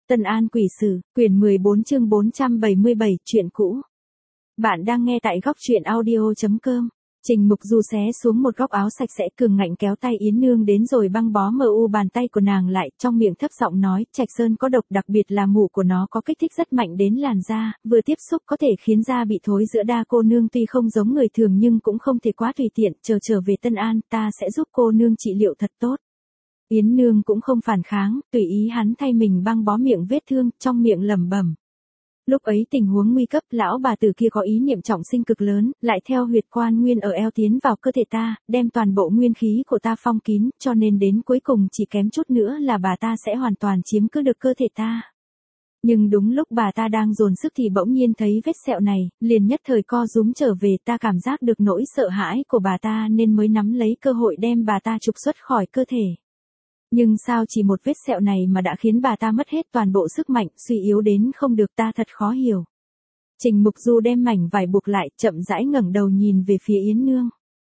Tân An Quỷ Sử, quyển 14 chương 477, chuyện cũ. Bạn đang nghe tại góc truyện audio.com. Trình Mục Du xé xuống một góc áo sạch sẽ cường ngạnh kéo tay Yến Nương đến rồi băng bó mờ u bàn tay của nàng lại, trong miệng thấp giọng nói, Trạch Sơn có độc, đặc biệt là mủ của nó có kích thích rất mạnh đến làn da, vừa tiếp xúc có thể khiến da bị thối rữa. Đa cô nương tuy không giống người thường nhưng cũng không thể quá tùy tiện, trở về Tân An, ta sẽ giúp cô nương trị liệu thật tốt. Yến Nương cũng không phản kháng, tùy ý hắn thay mình băng bó miệng vết thương, trong miệng lẩm bẩm. Lúc ấy tình huống nguy cấp, lão bà tử kia có ý niệm trọng sinh cực lớn, lại theo huyệt quan nguyên ở eo tiến vào cơ thể ta, đem toàn bộ nguyên khí của ta phong kín, cho nên đến cuối cùng chỉ kém chút nữa là bà ta sẽ hoàn toàn chiếm cứ được cơ thể ta. Nhưng đúng lúc bà ta đang dồn sức thì bỗng nhiên thấy vết sẹo này, liền nhất thời co rúm trở về. Ta cảm giác được nỗi sợ hãi của bà ta nên mới nắm lấy cơ hội đem bà ta trục xuất khỏi cơ thể. Nhưng sao chỉ một vết sẹo này mà đã khiến bà ta mất hết toàn bộ sức mạnh, suy yếu đến không được, ta thật khó hiểu. Trình Mục Du đem mảnh vải buộc lại, chậm rãi ngẩng đầu nhìn về phía Yến Nương.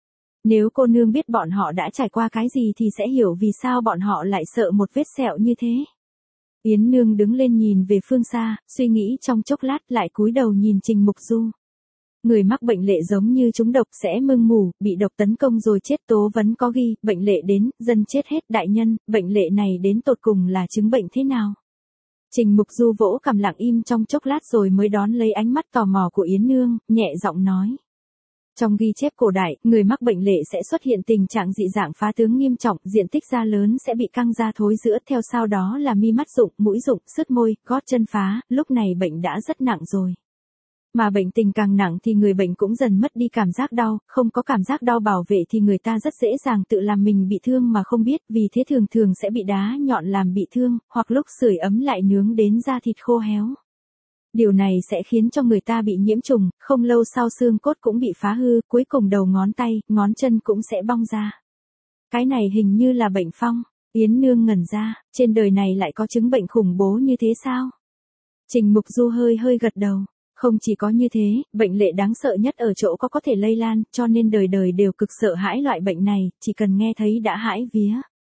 Nếu cô nương biết bọn họ đã trải qua cái gì thì sẽ hiểu vì sao bọn họ lại sợ một vết sẹo như thế. Yến Nương đứng lên nhìn về phương xa, suy nghĩ trong chốc lát lại cúi đầu nhìn Trình Mục Du. Người mắc bệnh lệ giống như trúng độc sẽ mưng mủ, bị độc tấn công rồi chết, tố vấn có ghi, bệnh lệ đến, dân chết hết. Đại nhân, bệnh lệ này đến tột cùng là chứng bệnh thế nào? Trình Mục Du vỗ cằm lặng im trong chốc lát rồi mới đón lấy ánh mắt tò mò của Yến Nương, nhẹ giọng nói. Trong ghi chép cổ đại, người mắc bệnh lệ sẽ xuất hiện tình trạng dị dạng phá tướng nghiêm trọng, diện tích da lớn sẽ bị căng da thối rữa, theo sau đó là mi mắt rụng, mũi rụng, sứt môi, gót chân phá, lúc này bệnh đã rất nặng rồi. Mà bệnh tình càng nặng thì người bệnh cũng dần mất đi cảm giác đau, không có cảm giác đau bảo vệ thì người ta rất dễ dàng tự làm mình bị thương mà không biết, vì thế thường thường sẽ bị đá nhọn làm bị thương, hoặc lúc sưởi ấm lại nướng đến da thịt khô héo. Điều này sẽ khiến cho người ta bị nhiễm trùng, không lâu sau xương cốt cũng bị phá hư, cuối cùng đầu ngón tay, ngón chân cũng sẽ bong ra. Cái này hình như là bệnh phong. Yến Nương ngẩn ra, trên đời này lại có chứng bệnh khủng bố như thế sao? Trình Mục Du hơi gật đầu. Không chỉ có như thế, bệnh lệ đáng sợ nhất ở chỗ có thể lây lan, cho nên đời đời đều cực sợ hãi loại bệnh này, chỉ cần nghe thấy đã hãi vía.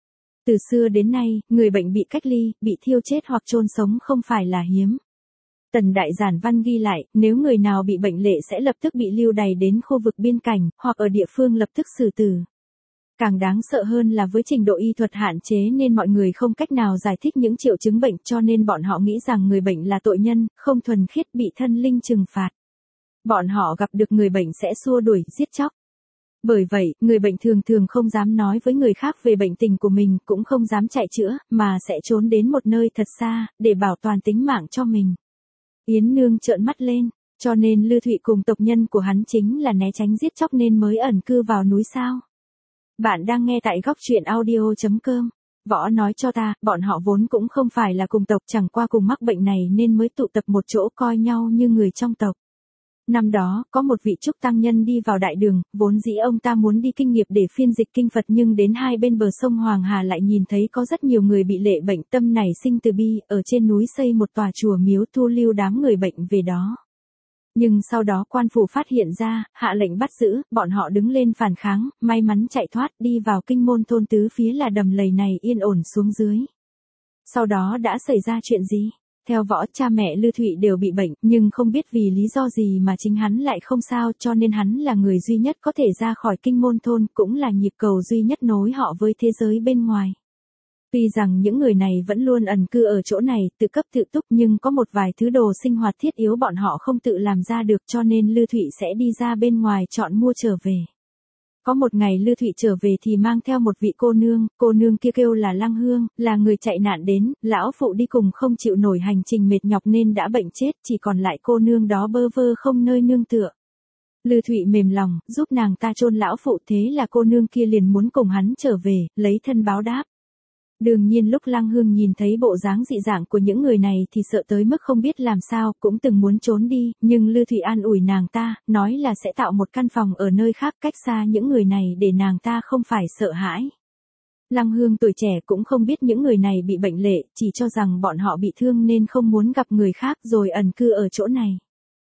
Từ xưa đến nay, người bệnh bị cách ly, bị thiêu chết hoặc chôn sống không phải là hiếm. Tần Đại Giản Văn ghi lại, nếu người nào bị bệnh lệ sẽ lập tức bị lưu đày đến khu vực biên cảnh, hoặc ở địa phương lập tức xử tử. Càng đáng sợ hơn là với trình độ y thuật hạn chế nên mọi người không cách nào giải thích những triệu chứng bệnh, cho nên bọn họ nghĩ rằng người bệnh là tội nhân, không thuần khiết, bị thân linh trừng phạt. Bọn họ gặp được người bệnh sẽ xua đuổi, giết chóc. Bởi vậy, người bệnh thường thường không dám nói với người khác về bệnh tình của mình, cũng không dám chạy chữa, mà sẽ trốn đến một nơi thật xa, để bảo toàn tính mạng cho mình. Yến Nương trợn mắt lên, cho nên Lư Thụy cùng tộc nhân của hắn chính là né tránh giết chóc nên mới ẩn cư vào núi sao? Bạn đang nghe tại góc truyện audio.com. Võ nói cho ta, bọn họ vốn cũng không phải là cùng tộc, chẳng qua cùng mắc bệnh này nên mới tụ tập một chỗ coi nhau như người trong tộc. Năm đó, có một vị trúc tăng nhân đi vào đại đường, vốn dĩ ông ta muốn đi kinh nghiệp để phiên dịch kinh Phật nhưng đến hai bên bờ sông Hoàng Hà lại nhìn thấy có rất nhiều người bị lệ bệnh, tâm nảy sinh từ bi, ở trên núi xây một tòa chùa miếu thu lưu đám người bệnh về đó. Nhưng sau đó quan phủ phát hiện ra, hạ lệnh bắt giữ, bọn họ đứng lên phản kháng, may mắn chạy thoát, đi vào kinh môn thôn tứ phía là đầm lầy này yên ổn xuống dưới. Sau đó đã xảy ra chuyện gì? Theo Võ, cha mẹ Lư Thụy đều bị bệnh, nhưng không biết vì lý do gì mà chính hắn lại không sao, cho nên hắn là người duy nhất có thể ra khỏi kinh môn thôn, cũng là nhịp cầu duy nhất nối họ với thế giới bên ngoài. Tuy rằng những người này vẫn luôn ẩn cư ở chỗ này, tự cấp tự túc, nhưng có một vài thứ đồ sinh hoạt thiết yếu bọn họ không tự làm ra được, cho nên Lư Thụy sẽ đi ra bên ngoài chọn mua trở về. Có một ngày Lư Thụy trở về thì mang theo một vị cô nương kia kêu là Lăng Hương, là người chạy nạn đến, lão phụ đi cùng không chịu nổi hành trình mệt nhọc nên đã bệnh chết, chỉ còn lại cô nương đó bơ vơ không nơi nương tựa. Lư Thụy mềm lòng, giúp nàng ta chôn lão phụ, thế là cô nương kia liền muốn cùng hắn trở về, lấy thân báo đáp. Đương nhiên lúc Lăng Hương nhìn thấy bộ dáng dị dạng của những người này thì sợ tới mức không biết làm sao, cũng từng muốn trốn đi, nhưng Lư Thụy an ủi nàng ta, nói là sẽ tạo một căn phòng ở nơi khác cách xa những người này để nàng ta không phải sợ hãi. Lăng Hương tuổi trẻ cũng không biết những người này bị bệnh lệ, chỉ cho rằng bọn họ bị thương nên không muốn gặp người khác rồi ẩn cư ở chỗ này.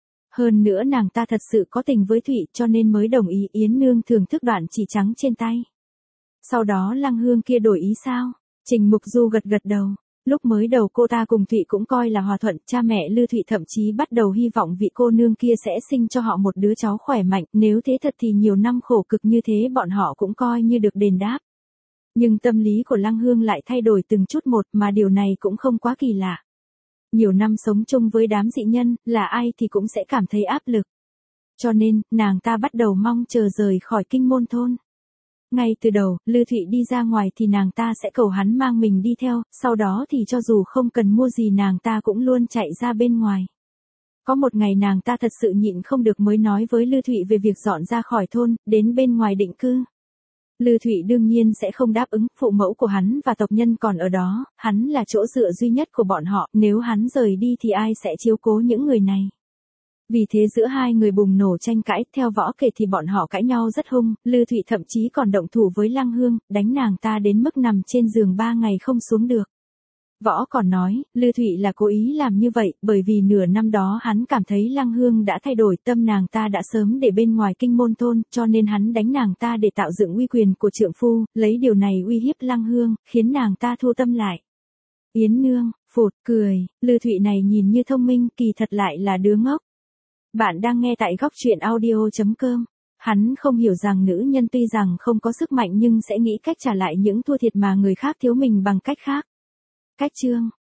Hơn nữa nàng ta thật sự có tình với Thụy cho nên mới đồng ý Yến Nương thưởng thức đoạn chỉ trắng trên tay. Sau đó Lăng Hương kia đổi ý sao? Trình Mục Du gật đầu. Lúc mới đầu cô ta cùng Thụy cũng coi là hòa thuận, cha mẹ Lư Thụy thậm chí bắt đầu hy vọng vị cô nương kia sẽ sinh cho họ một đứa cháu khỏe mạnh, nếu thế thật thì nhiều năm khổ cực như thế bọn họ cũng coi như được đền đáp. Nhưng tâm lý của Lăng Hương lại thay đổi từng chút một mà điều này cũng không quá kỳ lạ. Nhiều năm sống chung với đám dị nhân, là ai thì cũng sẽ cảm thấy áp lực. Cho nên, nàng ta bắt đầu mong chờ rời khỏi Kinh Môn Thôn. Ngay từ đầu, Lư Thụy đi ra ngoài thì nàng ta sẽ cầu hắn mang mình đi theo, sau đó thì cho dù không cần mua gì nàng ta cũng luôn chạy ra bên ngoài. Có một ngày nàng ta thật sự nhịn không được mới nói với Lư Thụy về việc dọn ra khỏi thôn, đến bên ngoài định cư. Lư Thụy đương nhiên sẽ không đáp ứng, phụ mẫu của hắn và tộc nhân còn ở đó, hắn là chỗ dựa duy nhất của bọn họ, nếu hắn rời đi thì ai sẽ chiếu cố những người này. Vì thế giữa hai người bùng nổ tranh cãi, theo Võ kể thì bọn họ cãi nhau rất hung, Lư Thụy thậm chí còn động thủ với Lăng Hương, đánh nàng ta đến mức nằm trên giường 3 ngày không xuống được. Võ còn nói, Lư Thụy là cố ý làm như vậy, bởi vì nửa năm đó hắn cảm thấy Lăng Hương đã thay đổi, tâm nàng ta đã sớm để bên ngoài Kinh Môn Thôn, cho nên hắn đánh nàng ta để tạo dựng uy quyền của trượng phu, lấy điều này uy hiếp Lăng Hương, khiến nàng ta thu tâm lại. Yến Nương, phụt, cười, Lư Thụy này nhìn như thông minh, kỳ thật lại là đứa ngốc. Bạn đang nghe tại góc truyện audio.com. Hắn không hiểu rằng nữ nhân tuy rằng không có sức mạnh nhưng sẽ nghĩ cách trả lại những thua thiệt mà người khác thiếu mình bằng cách khác. Cách chương